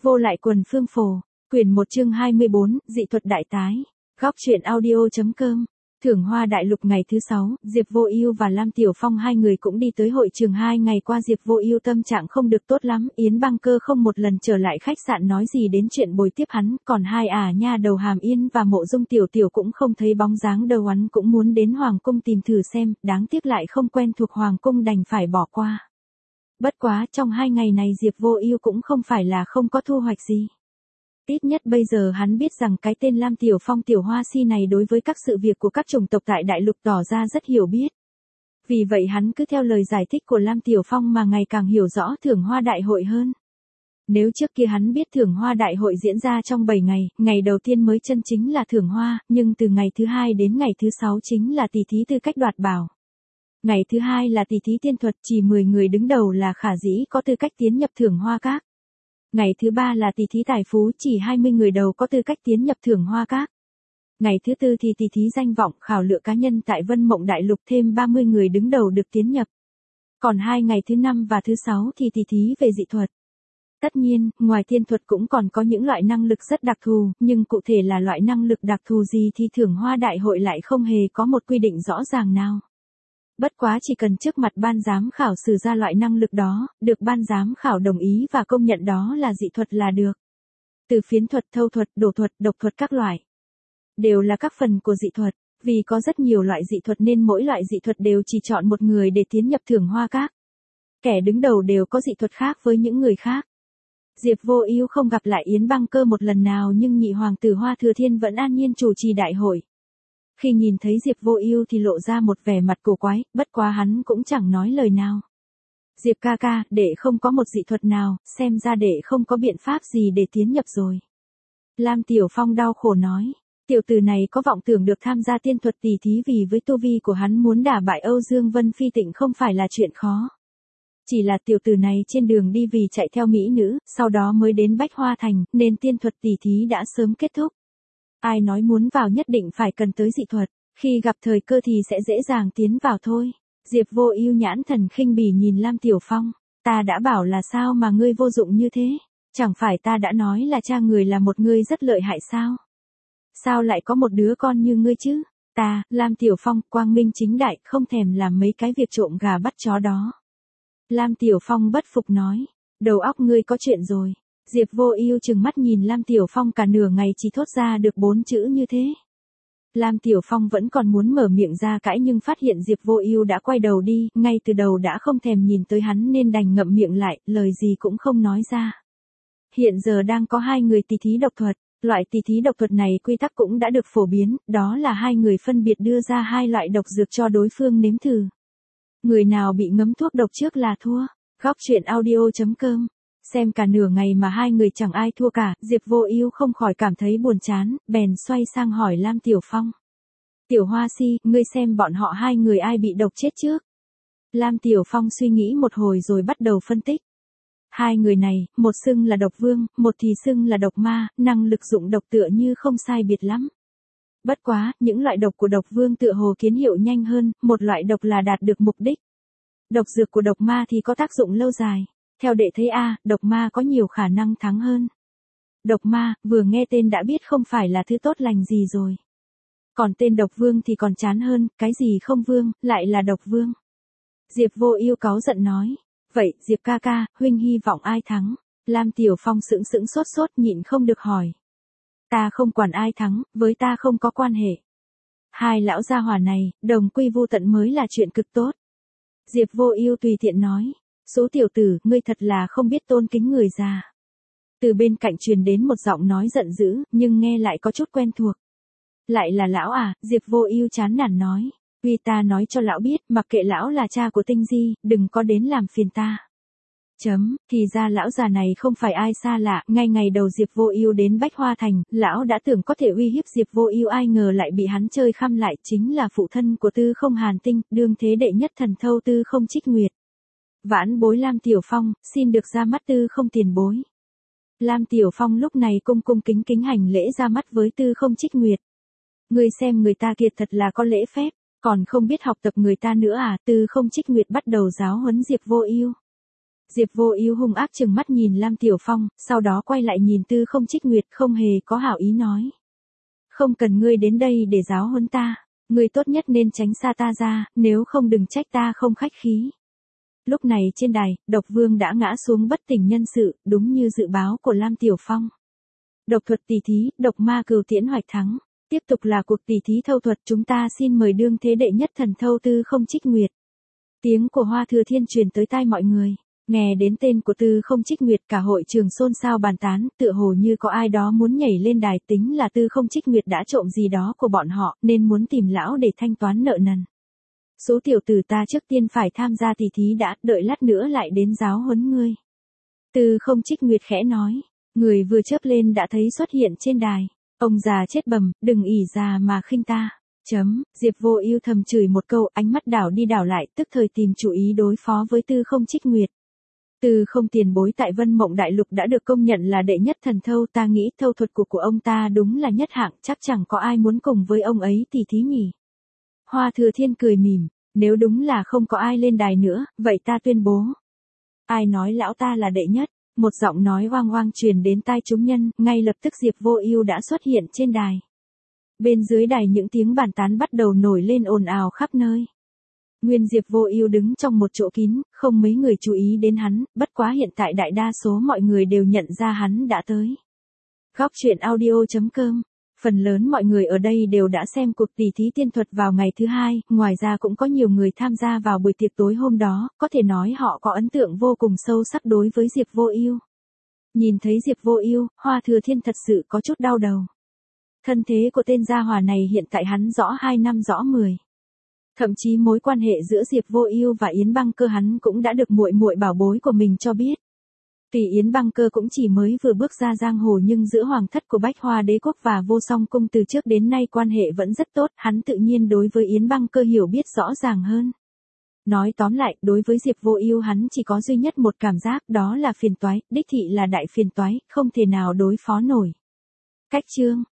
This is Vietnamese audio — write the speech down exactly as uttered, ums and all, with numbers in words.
Vô lại quần phương phổ, quyển một chương hai mươi bốn, dị thuật đại tái. Góc truyện audio.com. Thưởng Hoa Đại Lục ngày thứ sáu, Diệp Vô Ưu và Lam Tiểu Phong hai người cũng đi tới hội trường. Hai ngày qua Diệp Vô Ưu tâm trạng không được tốt lắm, Yến Băng Cơ không một lần trở lại khách sạn nói gì đến chuyện bồi tiếp hắn, còn hai ả nha đầu Hàm Yên và Mộ Dung Tiểu Tiểu cũng không thấy bóng dáng đâu. Hắn cũng muốn đến hoàng cung tìm thử xem, đáng tiếc lại không quen thuộc hoàng cung đành phải bỏ qua. Bất quá, trong hai ngày này Diệp Vô Ưu cũng không phải là không có thu hoạch gì. Ít nhất bây giờ hắn biết rằng cái tên Lam Tiểu Phong Tiểu Hoa Si này đối với các sự việc của các chủng tộc tại đại lục tỏ ra rất hiểu biết. Vì vậy hắn cứ theo lời giải thích của Lam Tiểu Phong mà ngày càng hiểu rõ Thưởng Hoa Đại hội hơn. Nếu trước kia hắn biết Thưởng Hoa Đại hội diễn ra trong bảy ngày, ngày đầu tiên mới chân chính là thưởng hoa, nhưng từ ngày thứ hai đến ngày thứ sáu chính là tỷ thí tư cách đoạt bảo. Ngày thứ hai là tỷ thí tiên thuật, chỉ mười người đứng đầu là khả dĩ có tư cách tiến nhập Thưởng Hoa Các. Ngày thứ ba là tỷ thí tài phú, chỉ hai mươi người đầu có tư cách tiến nhập Thưởng Hoa Các. Ngày thứ tư thì tỷ thí danh vọng, khảo lựa cá nhân tại Vân Mộng Đại Lục, thêm ba mươi người đứng đầu được tiến nhập. Còn hai ngày thứ năm và thứ sáu thì tỷ thí về dị thuật. Tất nhiên, ngoài tiên thuật cũng còn có những loại năng lực rất đặc thù, nhưng cụ thể là loại năng lực đặc thù gì thì Thưởng Hoa Đại hội lại không hề có một quy định rõ ràng nào. Bất quá chỉ cần trước mặt ban giám khảo sử ra loại năng lực đó, được ban giám khảo đồng ý và công nhận đó là dị thuật là được. Từ phiến thuật, thâu thuật, đổ thuật, độc thuật các loại. Đều là các phần của dị thuật, vì có rất nhiều loại dị thuật nên mỗi loại dị thuật đều chỉ chọn một người để tiến nhập Thưởng Hoa Các. Kẻ đứng đầu đều có dị thuật khác với những người khác. Diệp Vô Ưu không gặp lại Yến Băng Cơ một lần nào nhưng nhị hoàng tử Hoa Thừa Thiên vẫn an nhiên chủ trì đại hội. Khi nhìn thấy Diệp Vô Ưu thì lộ ra một vẻ mặt cổ quái, bất quá hắn cũng chẳng nói lời nào. Diệp ca ca, đệ không có một dị thuật nào, xem ra đệ không có biện pháp gì để tiến nhập rồi. Lam Tiểu Phong đau khổ nói, tiểu tử này có vọng tưởng được tham gia tiên thuật tỷ thí vì với tu vi của hắn muốn đả bại Âu Dương Vân Phi Tịnh không phải là chuyện khó. Chỉ là tiểu tử này trên đường đi vì chạy theo mỹ nữ, sau đó mới đến Bách Hoa Thành, nên tiên thuật tỷ thí đã sớm kết thúc. Ai nói muốn vào nhất định phải cần tới dị thuật, khi gặp thời cơ thì sẽ dễ dàng tiến vào thôi. Diệp Vô Ưu nhãn thần khinh bỉ nhìn Lam Tiểu Phong, ta đã bảo là sao mà ngươi vô dụng như thế, chẳng phải ta đã nói là cha người là một ngươi rất lợi hại sao? Sao lại có một đứa con như ngươi chứ? Ta, Lam Tiểu Phong, quang minh chính đại, không thèm làm mấy cái việc trộm gà bắt chó đó. Lam Tiểu Phong bất phục nói, đầu óc ngươi có chuyện rồi. Diệp Vô Ưu trừng mắt nhìn Lam Tiểu Phong cả nửa ngày chỉ thốt ra được bốn chữ như thế. Lam Tiểu Phong vẫn còn muốn mở miệng ra cãi nhưng phát hiện Diệp Vô Ưu đã quay đầu đi, ngay từ đầu đã không thèm nhìn tới hắn nên đành ngậm miệng lại, lời gì cũng không nói ra. Hiện giờ đang có hai người tỷ thí độc thuật, loại tỷ thí độc thuật này quy tắc cũng đã được phổ biến, đó là hai người phân biệt đưa ra hai loại độc dược cho đối phương nếm thử. Người nào bị ngấm thuốc độc trước là thua. Góc truyện audio.com. Xem cả nửa ngày mà hai người chẳng ai thua cả, Diệp Vô Ưu không khỏi cảm thấy buồn chán, bèn xoay sang hỏi Lam Tiểu Phong. Tiểu Hoa Si, ngươi xem bọn họ hai người ai bị độc chết trước? Lam Tiểu Phong suy nghĩ một hồi rồi bắt đầu phân tích. Hai người này, một xưng là độc vương, một thì xưng là độc ma, năng lực dụng độc tựa như không sai biệt lắm. Bất quá, những loại độc của độc vương tựa hồ kiến hiệu nhanh hơn, một loại độc là đạt được mục đích. Độc dược của độc ma thì có tác dụng lâu dài. Theo đệ thấy a, độc ma có nhiều khả năng thắng hơn. Độc ma, vừa nghe tên đã biết không phải là thứ tốt lành gì rồi. Còn tên độc vương thì còn chán hơn, cái gì không vương, lại là độc vương. Diệp Vô Ưu cáu giận nói, vậy, Diệp ca ca, huynh hy vọng ai thắng? Lam Tiểu Phong sững sững sốt sốt nhịn không được hỏi. Ta không quản ai thắng, với ta không có quan hệ. Hai lão gia hỏa này, đồng quy vu tận mới là chuyện cực tốt. Diệp Vô Ưu tùy tiện nói, số tiểu tử, ngươi thật là không biết tôn kính người già. Từ bên cạnh truyền đến một giọng nói giận dữ, nhưng nghe lại có chút quen thuộc. Lại là lão à, Diệp Vô Ưu chán nản nói, uy ta nói cho lão biết, mặc kệ lão là cha của Tinh Di, đừng có đến làm phiền ta. Chấm, thì ra lão già này không phải ai xa lạ, ngay ngày đầu Diệp Vô Ưu đến Bách Hoa Thành, lão đã tưởng có thể uy hiếp Diệp Vô Ưu, ai ngờ lại bị hắn chơi khăm lại, chính là phụ thân của Tư Không Hàn Tinh, đương thế đệ nhất thần thâu Tư Không Trích Nguyệt. Vãn bối Lam Tiểu Phong, xin được ra mắt Tư Không tiền bối. Lam Tiểu Phong lúc này cung cung kính kính hành lễ ra mắt với Tư Không Trích Nguyệt. Ngươi xem người ta kiệt thật là có lễ phép, còn không biết học tập người ta nữa à? Tư Không Trích Nguyệt bắt đầu giáo huấn Diệp Vô Ưu. Diệp Vô Ưu hung ác trừng mắt nhìn Lam Tiểu Phong, sau đó quay lại nhìn Tư Không Trích Nguyệt, không hề có hảo ý nói. Không cần ngươi đến đây để giáo huấn ta, ngươi tốt nhất nên tránh xa ta ra, nếu không đừng trách ta không khách khí. Lúc này trên đài, Độc Vương đã ngã xuống bất tỉnh nhân sự, đúng như dự báo của Lam Tiểu Phong. Độc thuật tỷ thí, độc ma cừu tiễn hoạch thắng. Tiếp tục là cuộc tỷ thí thâu thuật, chúng ta xin mời đương thế đệ nhất thần thâu Tư Không Trích Nguyệt. Tiếng của Hoa Thừa Thiên truyền tới tai mọi người. Nghe đến tên của Tư Không Trích Nguyệt, cả hội trường xôn xao bàn tán, tựa hồ như có ai đó muốn nhảy lên đài, tính là Tư Không Trích Nguyệt đã trộm gì đó của bọn họ, nên muốn tìm lão để thanh toán nợ nần. Số tiểu tử ta trước tiên phải tham gia tỷ thí đã, đợi lát nữa lại đến giáo huấn ngươi. Tư Không Trích Nguyệt khẽ nói, người vừa chớp lên đã thấy xuất hiện trên đài. Ông già chết bầm, đừng ỷ già mà khinh ta. Chấm, Diệp Vô Ưu thầm chửi một câu, ánh mắt đảo đi đảo lại, tức thời tìm chủ ý đối phó với Tư Không Trích Nguyệt. Tư Không tiền bối tại Vân Mộng Đại Lục đã được công nhận là đệ nhất thần thâu, ta nghĩ thâu thuật của của ông ta đúng là nhất hạng, chắc chẳng có ai muốn cùng với ông ấy tỷ thí nhỉ. Hoa Thừa Thiên cười mỉm, nếu đúng là không có ai lên đài nữa, vậy ta tuyên bố. Ai nói lão ta là đệ nhất? Một giọng nói oang oang truyền đến tai chúng nhân, ngay lập tức Diệp Vô Ưu đã xuất hiện trên đài. Bên dưới đài những tiếng bàn tán bắt đầu nổi lên ồn ào khắp nơi. Nguyên Diệp Vô Ưu đứng trong một chỗ kín, không mấy người chú ý đến hắn, bất quá hiện tại đại đa số mọi người đều nhận ra hắn đã tới. Góc truyện audio chấm com. Phần lớn mọi người ở đây đều đã xem cuộc tỷ thí tiên thuật vào ngày thứ hai, ngoài ra cũng có nhiều người tham gia vào buổi tiệc tối hôm đó, có thể nói họ có ấn tượng vô cùng sâu sắc đối với Diệp Vô Ưu. Nhìn thấy Diệp Vô Ưu, Hoa Thừa Thiên thật sự có chút đau đầu. Thân thế của tên gia hỏa này hiện tại hắn rõ hai năm rõ mười. Thậm chí mối quan hệ giữa Diệp Vô Ưu và Yến Băng Cơ hắn cũng đã được muội muội bảo bối của mình cho biết. Tuy Yến Băng Cơ cũng chỉ mới vừa bước ra giang hồ nhưng giữa hoàng thất của Bách Hoa Đế quốc và Vô Song cung từ trước đến nay quan hệ vẫn rất tốt, hắn tự nhiên đối với Yến Băng Cơ hiểu biết rõ ràng hơn. Nói tóm lại, đối với Diệp Vô Ưu hắn chỉ có duy nhất một cảm giác, đó là phiền toái, đích thị là đại phiền toái, không thể nào đối phó nổi. Cách chương